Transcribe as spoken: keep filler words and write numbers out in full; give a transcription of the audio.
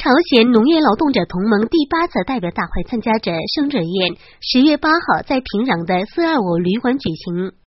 朝鲜农业劳动者同盟第八次代表大会参加者生日宴十月八号在平壤的四二五旅馆举行。